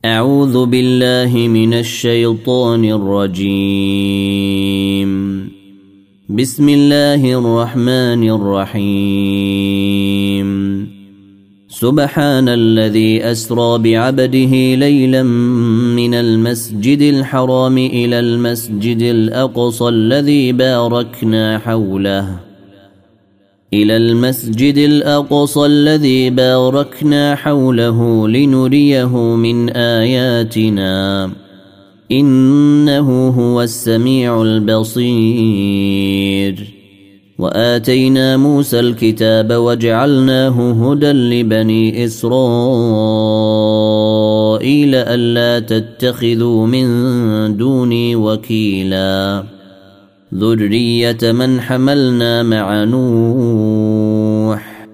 أعوذ بالله من الشيطان الرجيم. بسم الله الرحمن الرحيم. سبحان الذي أسرى بعبده ليلا من المسجد الحرام إلى المسجد الأقصى الذي باركنا حوله لنريه من آياتنا إنه هو السميع البصير. وآتينا موسى الكتاب وجعلناه هدى لبني إسرائيل ألا تتخذوا من دوني وكيلا ذرية من حملنا مع نوح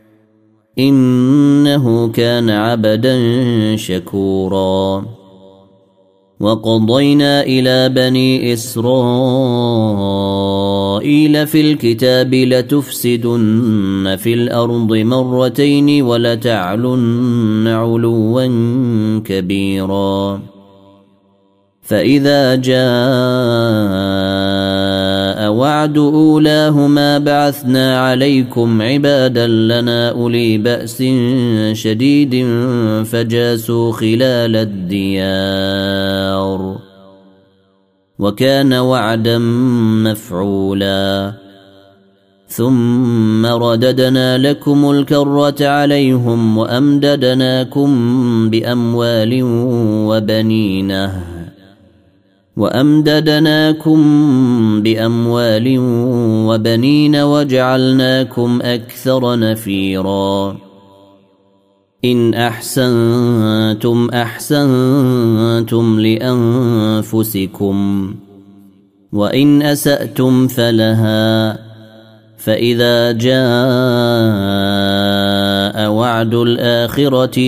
إنه كان عبدا شكورا. وقضينا إلى بني إسرائيل في الكتاب لتفسدن في الأرض مرتين ولتعلن علوا كبيرا. فإذا جاء وعد أولاهما بعثنا عليكم عبادا لنا أولي بأس شديد فجاسوا خلال الديار وكان وعدا مفعولا. ثم رددنا لكم الكرة عليهم وأمددناكم بأموال وبنين وجعلناكم أكثر نفيرا. إن أحسنتم أحسنتم لأنفسكم وإن أسأتم فلها. فإذا جاء وعد الآخرة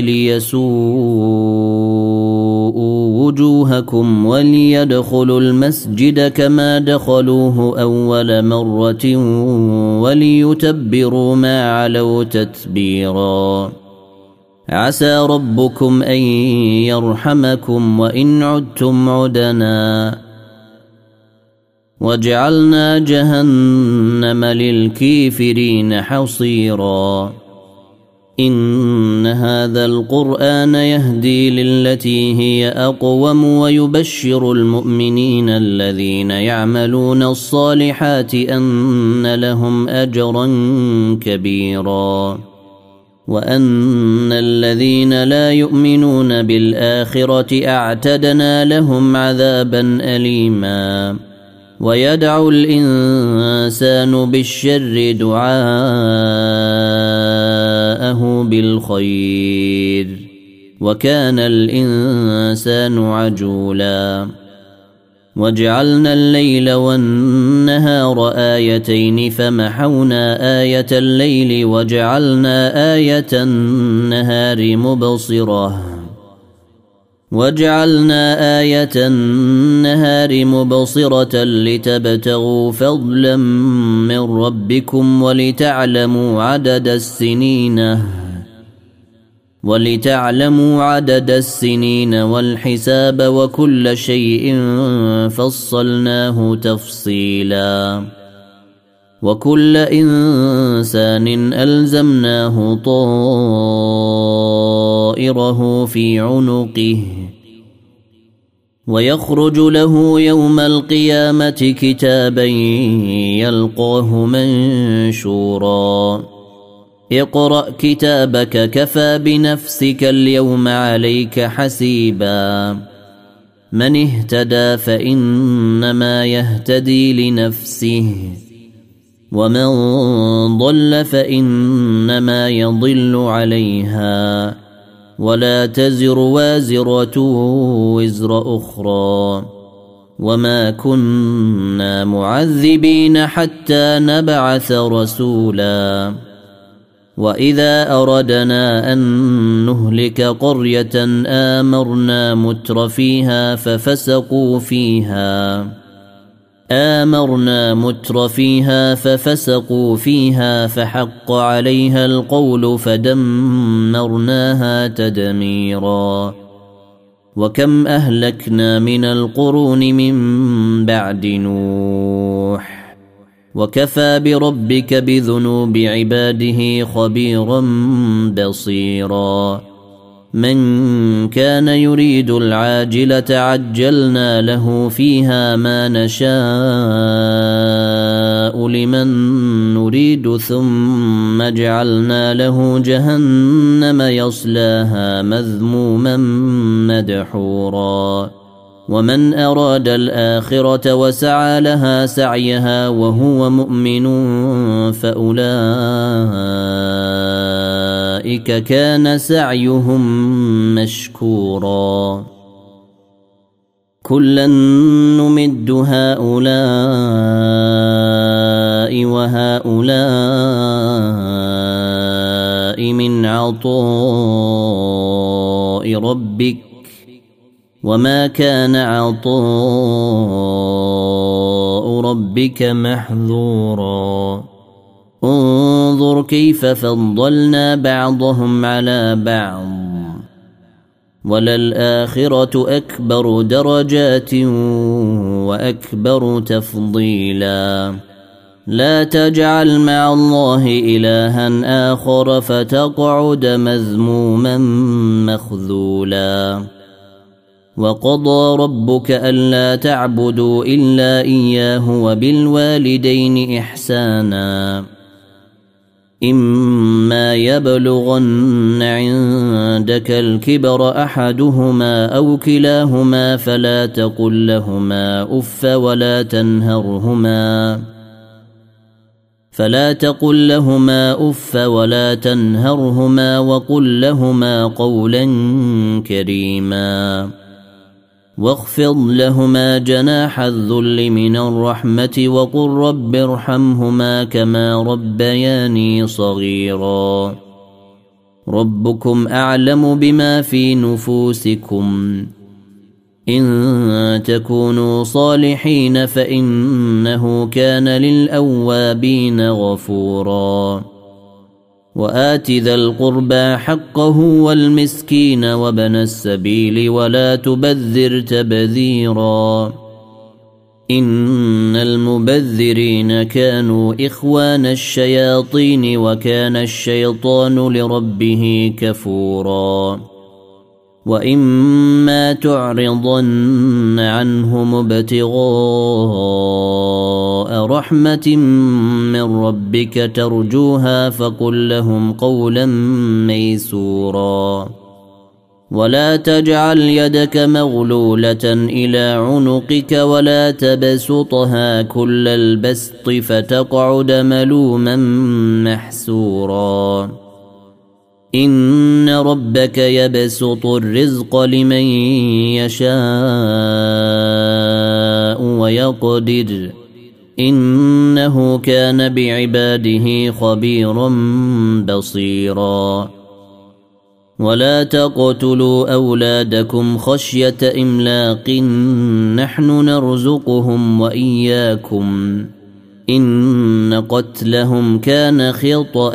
ليسوءوا وجوهكم وليدخلوا المسجد كما دخلوه أول مرة وليتبروا ما علوا تتبيرا. عسى ربكم أن يرحمكم وإن عدتم عدنا وجعلنا جهنم للكافرين حصيرا. إن هذا القرآن يهدي للتي هي أقوم ويبشر المؤمنين الذين يعملون الصالحات أن لهم أجرا كبيرا وأن الذين لا يؤمنون بالآخرة أعتدنا لهم عذابا أليما. ويدعو الإنسان بالشر دعاءه بالخير وكان الإنسان عجولا. وجعلنا الليل والنهار آيتين فمحونا آية الليل وجعلنا آية النهار مبصرة لتبتغوا فضلا من ربكم ولتعلموا عدد السنين والحساب وكل شيء فصلناه تفصيلا. وكل إنسان ألزمناه طائره في عنقه ويخرج له يوم القيامة كتابا يلقاه منشورا. اقرأ كتابك كفى بنفسك اليوم عليك حسيبا. من اهتدى فإنما يهتدي لنفسه ومن ضل فإنما يضل عليها ولا تزر وازرة وزر أخرى وما كنا معذبين حتى نبعث رسولا. وإذا أردنا أن نهلك قرية آمرنا متر فيها ففسقوا فيها فحق عليها القول فدمرناها تدميرا. وكم أهلكنا من القرون من بعد نوح وكفى بربك بذنوب عباده خبيرا بصيرا من كان يريد العاجلة عجلنا له فيها ما نشاء لمن نريد ثم جعلنا له جهنم يصلاها مذموما مدحورا ومن أراد الآخرة وسعى لها سعيها وهو مؤمن فأولئك كان سعيهم مشكورا كلا نمد هؤلاء وهؤلاء من عطاء ربك وما كان عطاء ربك محظورا انظر كيف فضلنا بعضهم على بعض وللآخرة أكبر درجات وأكبر تفضيلا لا تجعل مع الله إلها آخر فتقعد مذموما مخذولا وقضى ربك ألا تعبدوا إلا إياه وبالوالدين إحسانا إما يبلغن عندك الكبر أحدهما أو كلاهما فلا تقل لهما أف ولا تنهرهما وقل لهما قولا كريما واخفض لهما جناح الذل من الرحمة وقل رب ارحمهما كما ربياني صغيرا ربكم أعلم بما في نفوسكم إن تكونوا صالحين فإنه كان للأوابين غفورا وآت ذا القربى حقه والمسكين وابن السبيل ولا تبذر تبذيرا إن المبذرين كانوا إخوان الشياطين وكان الشيطان لربه كفورا وإما تعرضن عنهم ابتغاء رحمة من ربك ترجوها فقل لهم قولا ميسورا ولا تجعل يدك مغلولة إلى عنقك ولا تبسطها كل البسط فتقعد ملوما محسورا إن ربك يبسط الرزق لمن يشاء ويقدر إنه كان بعباده خبيرا بصيرا ولا تقتلوا أولادكم خشية إملاق نحن نرزقهم وإياكم إن قتلهم كان خطأ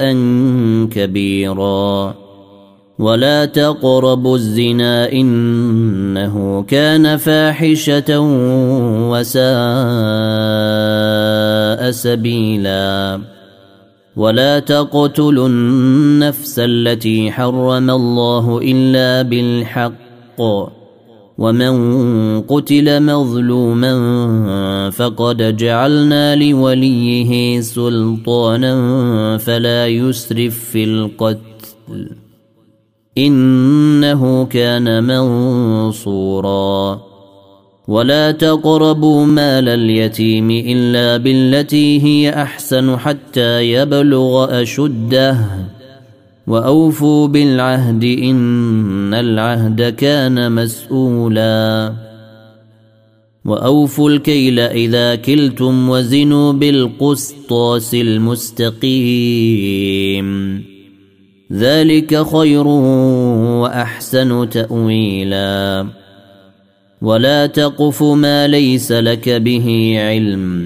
كبيرا ولا تقربوا الزنا إنه كان فاحشة وساء سبيلا ولا تقتلوا النفس التي حرم الله إلا بالحق ومن قتل مظلوما فقد جعلنا لوليه سلطانا فلا يسرف في القتل إنه كان منصورا ولا تقربوا مال اليتيم إلا بالتي هي أحسن حتى يبلغ أشده وأوفوا بالعهد إن العهد كان مسؤولا وأوفوا الكيل إذا كلتم وزنوا بالقسطاس المستقيم ذلك خير وأحسن تأويلا ولا تقف ما ليس لك به علم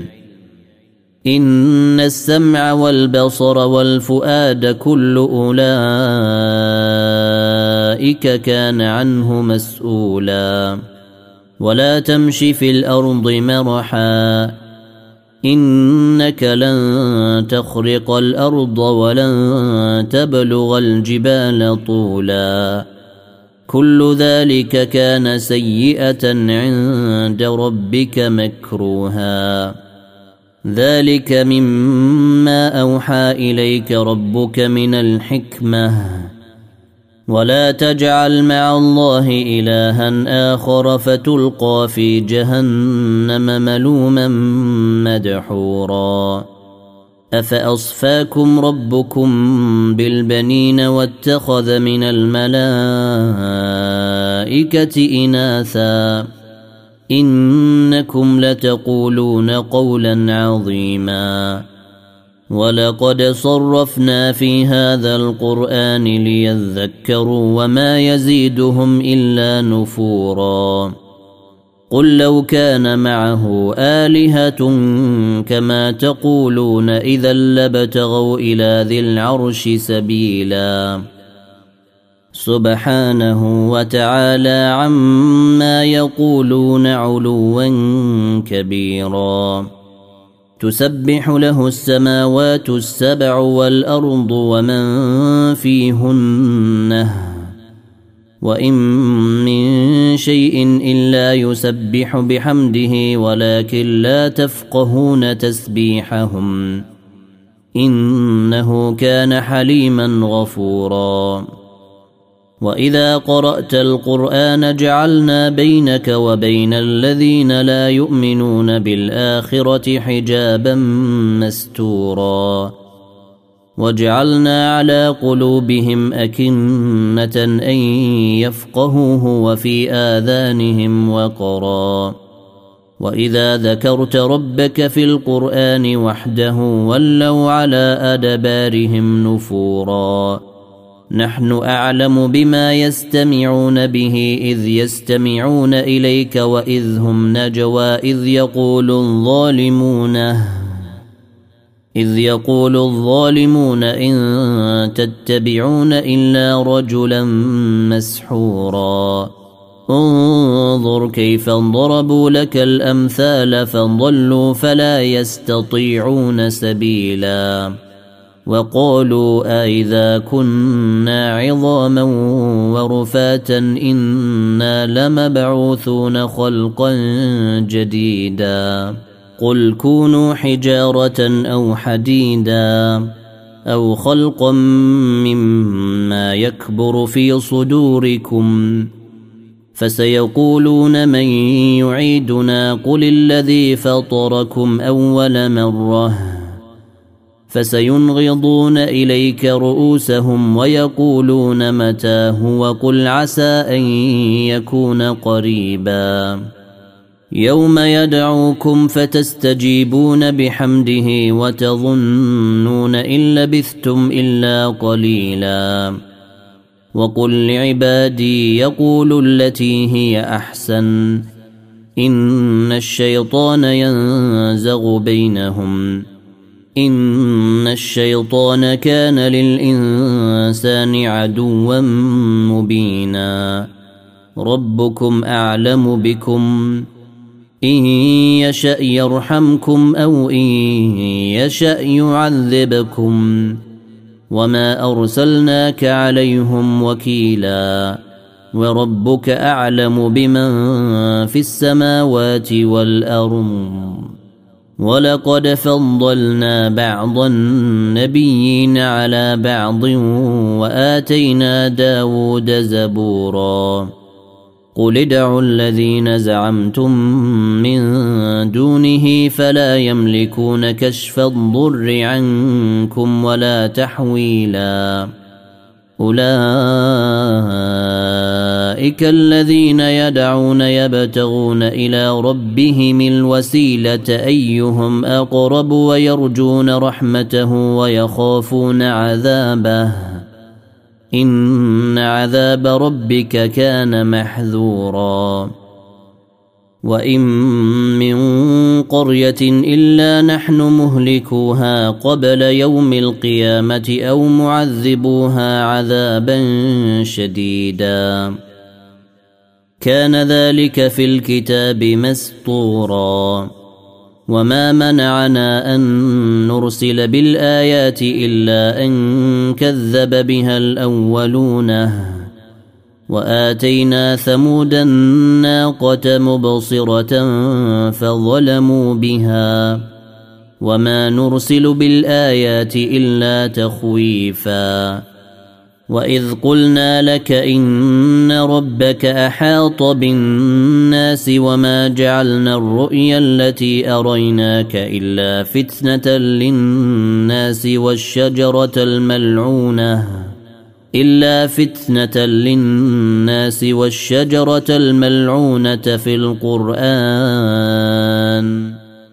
إن السمع والبصر والفؤاد كل أولئك أولئك كان عنه مسؤولا ولا تمش في الأرض مرحا إنك لن تخرق الأرض ولن تبلغ الجبال طولا كل ذلك كان سيئة عند ربك مكروها ذلك مما أوحى إليك ربك من الحكمة ولا تجعل مع الله إلها آخر فتلقى في جهنم ملوما مدحورا أفأصفاكم ربكم بالبنين واتخذ من الملائكة إناثا إنكم لتقولون قولا عظيما ولقد صرفنا في هذا القرآن ليذكروا وما يزيدهم إلا نفورا قل لو كان معه آلهة كما تقولون إذا لابتغوا إلى ذي العرش سبيلا سبحانه وتعالى عما يقولون علوا كبيرا تسبح له السماوات السبع والأرض ومن فيهن وإن من شيء إلا يسبح بحمده ولكن لا تفقهون تسبيحهم إنه كان حليما غفورا وإذا قرأت القرآن جعلنا بينك وبين الذين لا يؤمنون بالآخرة حجابا مستورا وجعلنا على قلوبهم أكنة أن يفقهوه وفي آذانهم وقرا وإذا ذكرت ربك في القرآن وحده ولوا على أدبارهم نفورا نحن أعلم بما يستمعون به إذ يستمعون إليك وإذ هم نجوى إذ يقول الظالمون إن تتبعون إلا رجلا مسحورا انظر كيف ضربوا لك الأمثال فضلوا فلا يستطيعون سبيلا وقالوا أئذا كنا عظاما ورفاتا إنا لمبعوثون خلقا جديدا قل كونوا حجارة أو حديدا أو خلقا مما يكبر في صدوركم فسيقولون من يعيدنا قل الذي فطركم أول مرة فسينغضون إليك رؤوسهم ويقولون متى هو قل عسى أن يكون قريبا يوم يدعوكم فتستجيبون بحمده وتظنون إن لبثتم إلا قليلا وقل لعبادي يقولوا التي هي أحسن إن الشيطان ينزغ بينهم إن الشيطان كان للإنسان عدوا مبينا ربكم أعلم بكم إن يشأ يرحمكم أو إن يشأ يعذبكم وما أرسلناك عليهم وكيلا وربك أعلم بمن في السماوات والأرض ولقد فضلنا بعض النبيين على بعض وآتينا داود زبورا قل ادعوا الذين زعمتم من دونه فلا يملكون كشف الضر عنكم ولا تحويلا أولئك الذين يدعون يبتغون إلى ربهم الوسيلة أيهم أقرب ويرجون رحمته ويخافون عذابه إن عذاب ربك كان محذورا وإن من قرية إلا نحن مهلكوها قبل يوم القيامة أو معذبوها عذابا شديدا كان ذلك في الكتاب مسطورا وما منعنا أن نرسل بالآيات إلا أن كذب بها الأولون وآتينا ثمود الناقة مبصرة فظلموا بها وما نرسل بالآيات إلا تخويفا وإذ قلنا لك إن ربك أحاط بالناس وما جعلنا الرؤيا التي أريناك إلا فتنة للناس والشجرة الملعونة في القرآن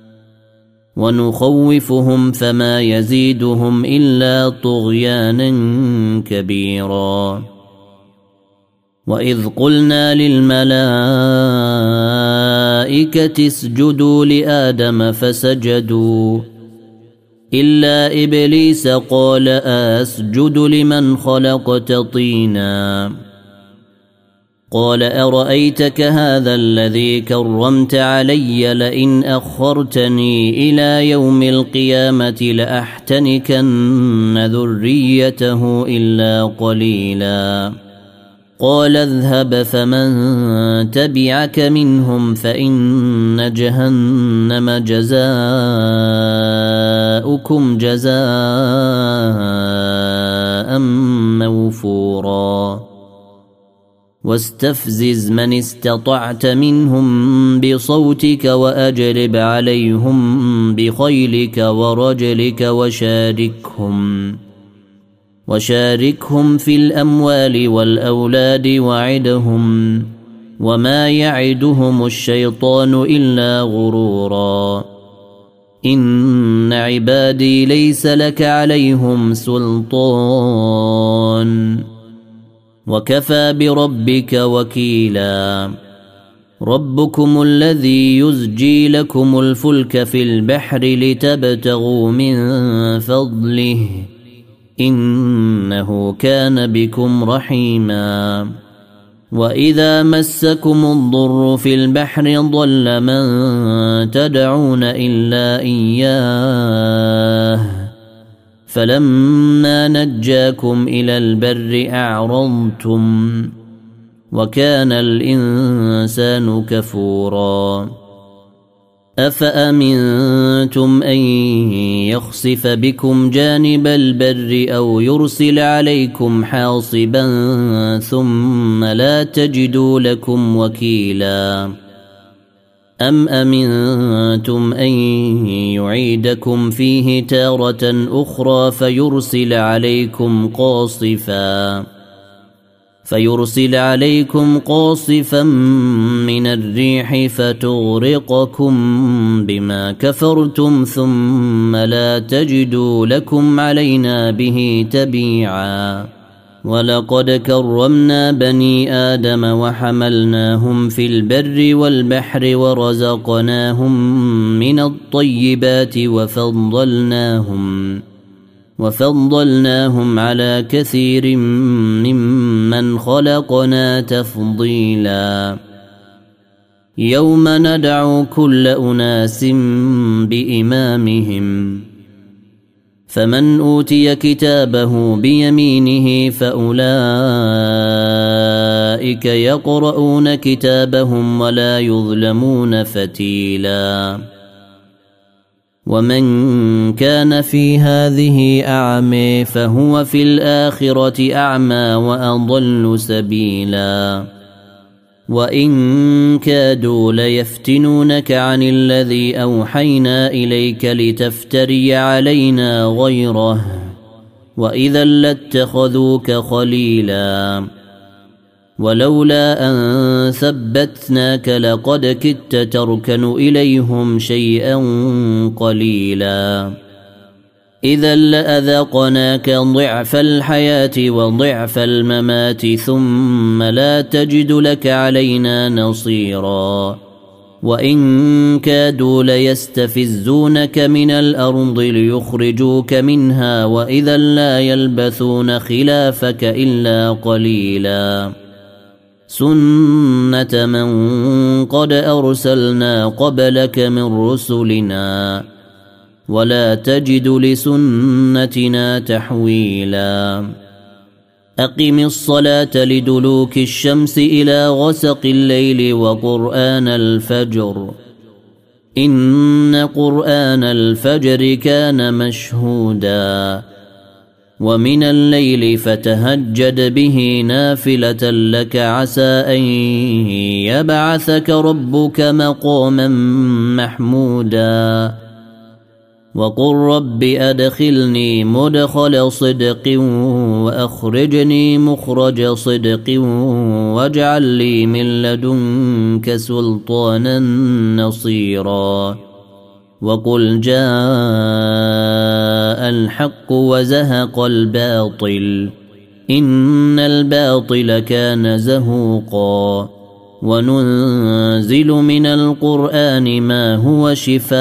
ونخوفهم فما يزيدهم إلا طغيانا كبيرا وإذ قلنا للملائكة اسجدوا لآدم فسجدوا إلا إبليس قال أسجد لمن خلقت طينا قال أرأيتك هذا الذي كرمت علي لئن أخرتني إلى يوم القيامة لأحتنكن ذريته إلا قليلا قال اذهب فمن تبعك منهم فإن جهنم جزاؤكم جزاء موفورا واستفزز من استطعت منهم بصوتك وأجلب عليهم بخيلك ورجلك وشاركهم في الأموال والأولاد وعدهم وما يعدهم الشيطان إلا غرورا إن عبادي ليس لك عليهم سلطان وكفى بربك وكيلا ربكم الذي يزجي لكم الفلك في البحر لتبتغوا من فضله إنه كان بكم رحيما وإذا مسكم الضر في البحر ضل من تدعون إلا إياه فلما نجاكم إلى البر أعرضتم وكان الإنسان كفورا أفأمنتم أن يخسف بكم جانب البر أو يرسل عليكم حاصبا ثم لا تجدوا لكم وكيلا أم أمنتم أن يعيدكم فيه تارة أخرى فيرسل عليكم قاصفا من الريح فتغرقكم بما كفرتم ثم لا تجدوا لكم علينا به تبيعا ولقد كرمنا بني آدم وحملناهم في البر والبحر ورزقناهم من الطيبات وفضلناهم على كثير ممن خلقنا تفضيلا يوم ندعو كل أناس بإمامهم فمن أوتي كتابه بيمينه فأولئك يقرؤون كتابهم ولا يظلمون فتيلا ومن كان في هذه أعمى فهو في الآخرة أعمى وأضل سبيلا وإن كادوا ليفتنونك عن الذي أوحينا إليك لتفتري علينا غيره وإذا لاتخذوك خليلا ولولا أن ثبتناك لقد كدت تركن إليهم شيئا قليلا إذا لأذقناك ضعف الحياة وضعف الممات ثم لا تجد لك علينا نصيرا وإن كادوا ليستفزونك من الأرض ليخرجوك منها وإذا لا يلبثون خلافك إلا قليلا سنة من قد أرسلنا قبلك من رسلنا ولا تجد لسنتنا تحويلا أقم الصلاة لدلوك الشمس إلى غسق الليل وقرآن الفجر إن قرآن الفجر كان مشهودا ومن الليل فتهجد به نافلة لك عسى أن يبعثك ربك مقاما محمودا وقل رب أدخلني مدخل صدق وأخرجني مخرج صدق واجعل لي من لدنك سلطانا نصيرا وقل جاء الحق وزهق الباطل إن الباطل كان زهوقا وننزل من القرآن ما هو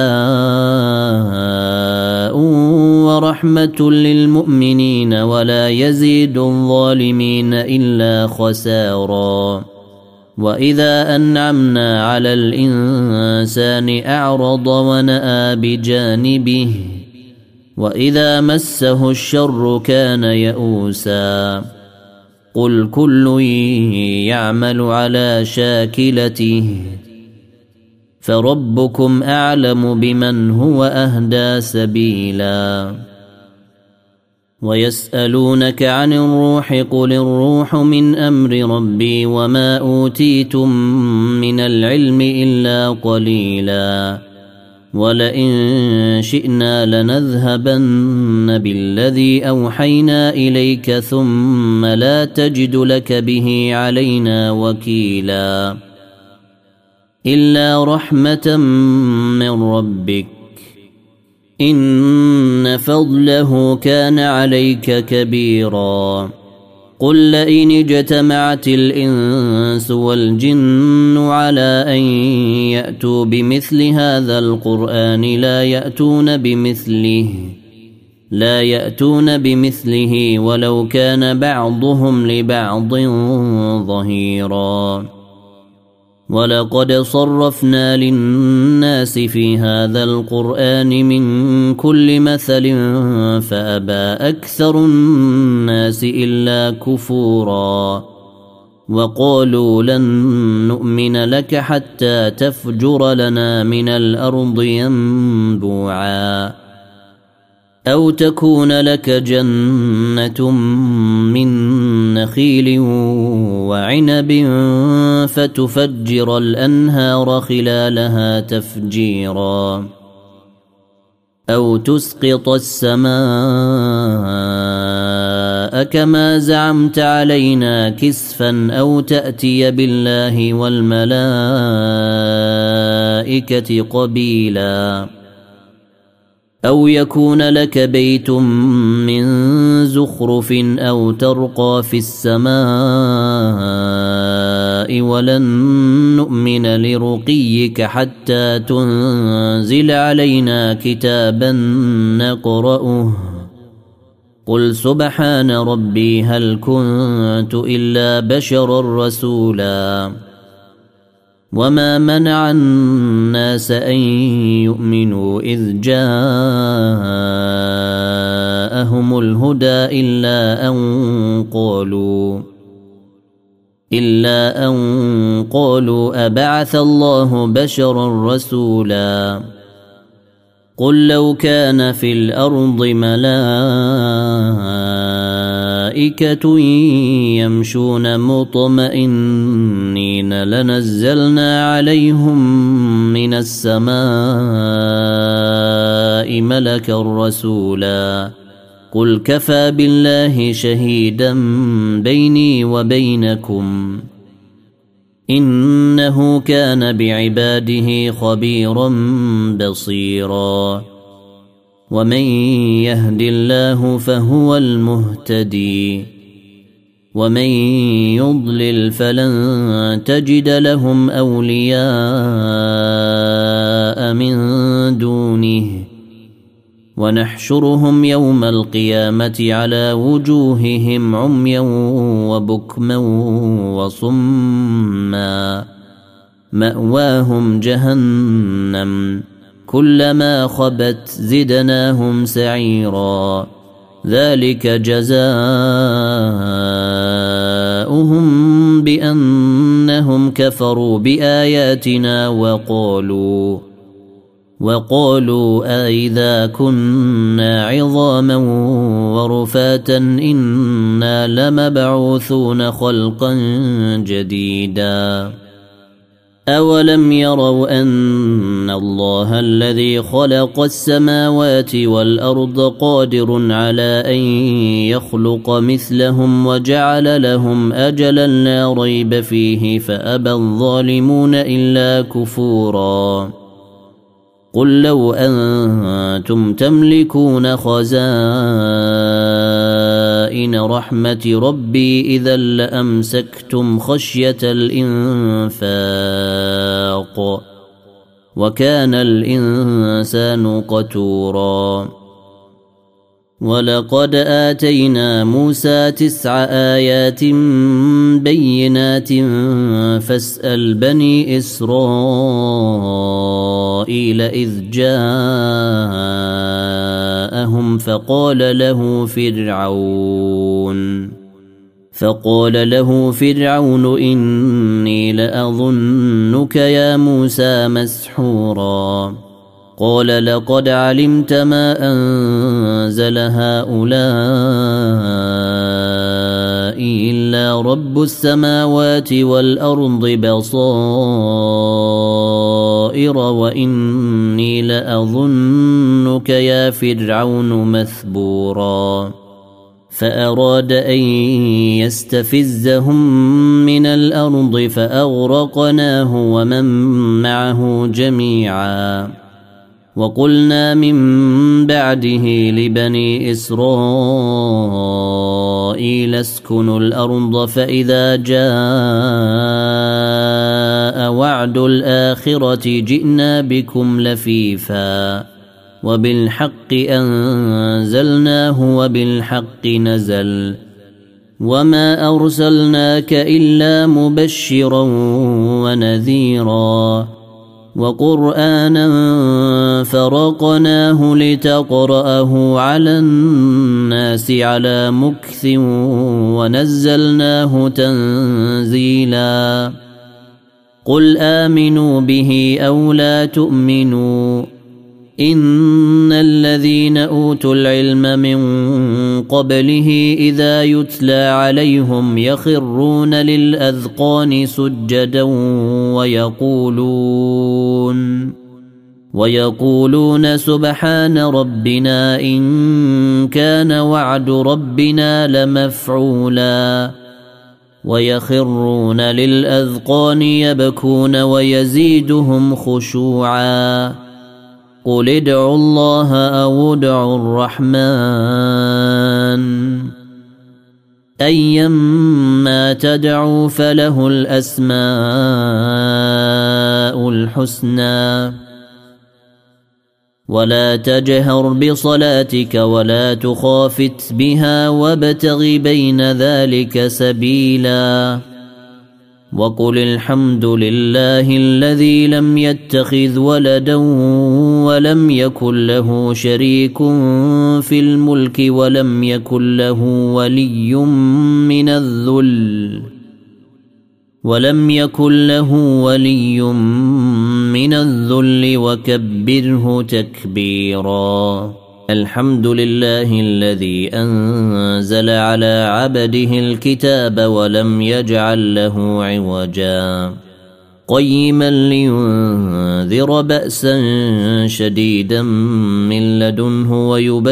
شفاء ورحمة للمؤمنين ولا يزيد الظالمين إلا خسارا وإذا أنعمنا على الإنسان أعرض ونأى بجانبه وإذا مسه الشر كان يئوسا قل كل يعمل على شاكلته فربكم أعلم بمن هو أهدى سبيلا ويسألونك عن الروح قل الروح من أمر ربي وما أوتيتم من العلم إلا قليلا ولئن شئنا لنذهبن بالذي أوحينا إليك ثم لا تجد لك به علينا وكيلا إلا رحمة من ربك إن فضله كان عليك كبيرا قل لئن اجتمعت الإنس والجن على أن يأتوا بمثل هذا القرآن لا يأتون بمثله ولو كان بعضهم لبعض ظهيرا ولقد صرفنا للناس في هذا القرآن من كل مثل فأبى أكثر الناس إلا كفورا وقالوا لن نؤمن لك حتى تفجر لنا من الأرض ينبوعا أو تكون لك جنة من نخيل وعنب فتفجر الأنهار خلالها تفجيرا أو تسقط السماء كما زعمت علينا كسفا أو تأتي بالله والملائكة قبيلا أو يكون لك بيت من زخرف أو ترقى في السماء ولن نؤمن لرقيك حتى تنزل علينا كتابا نقرأه قل سبحان ربي هل كنت إلا بشرا رسولا وما منع الناس أن يؤمنوا إذ جاءهم الهدى إلا أن قالوا أبعث الله بشرا رسولا قل لو كان في الأرض ملائكة يمشون مطمئنين لنزلنا عليهم من السماء ملكا رسولا قل كفى بالله شهيدا بيني وبينكم إنه كان بعباده خبيرا بصيرا ومن يهد الله فهو المهتدي ومن يضلل فلن تجد لهم أولياء من دونه ونحشرهم يوم القيامة على وجوههم عميا وبكما وصما مأواهم جهنم كلما خبت زدناهم سعيرا ذلك جزاؤهم بأنهم كفروا بآياتنا وقالوا أإذا كنا عظاما ورفاتا إنا لمبعوثون خلقا جديدا أولم يروا أن الله الذي خلق السماوات والأرض قادر على أن يخلق مثلهم وجعل لهم أجلا لا ريب فيه فأبى الظالمون إلا كفورا قل لو أنتم تملكون خزائن رحمة ربي إذا لأمسكتم خشية الإنفاق وكان الإنسان قتورا ولقد آتينا موسى 9 آيات بينات فاسأل بني إسرائيل إذ جاءهم فقال له فرعون إني لأظنك يا موسى مسحورا قال لقد علمت ما أنزل هؤلاء إلا رب السماوات والأرض بصائر وإني لأظنك يا فرعون مثبورا فأراد أن يستفزهم من الأرض فأغرقناه ومن معه جميعا وقلنا من بعده لبني إسرائيل اسكنوا الأرض فإذا جاء وعد الآخرة جئنا بكم لفيفا وبالحق أنزلناه وبالحق نزل وما أرسلناك إلا مبشرا ونذيرا وقرآنا فرقناه لتقرأه على الناس على مكث ونزلناه تنزيلا قل آمنوا به أو لا تؤمنوا إن الذين أوتوا العلم من قبله إذا يتلى عليهم يخرون للأذقان سجدا ويقولون سبحان ربنا إن كان وعد ربنا لمفعولا ويخرون للأذقان يبكون ويزيدهم خشوعا قل ادعوا الله أو ادعوا الرحمن أيما تدعوا فله الأسماء الحسنى ولا تجهر بصلاتك ولا تخافت بها وابتغ بين ذلك سبيلا وقل الحمد لله الذي لم يتخذ ولدا ولم يكن له شريك في الملك ولم يكن له ولي من الذل وكبره تكبيرا الحمد لله الذي أنزل على عبده الكتاب ولم يجعل له عوجا قيما لينذر بأسا شديدا من لدنه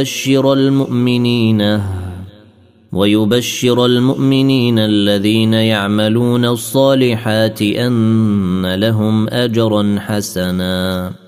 ويبشر المؤمنين الذين يعملون الصالحات أن لهم أجرا حسنا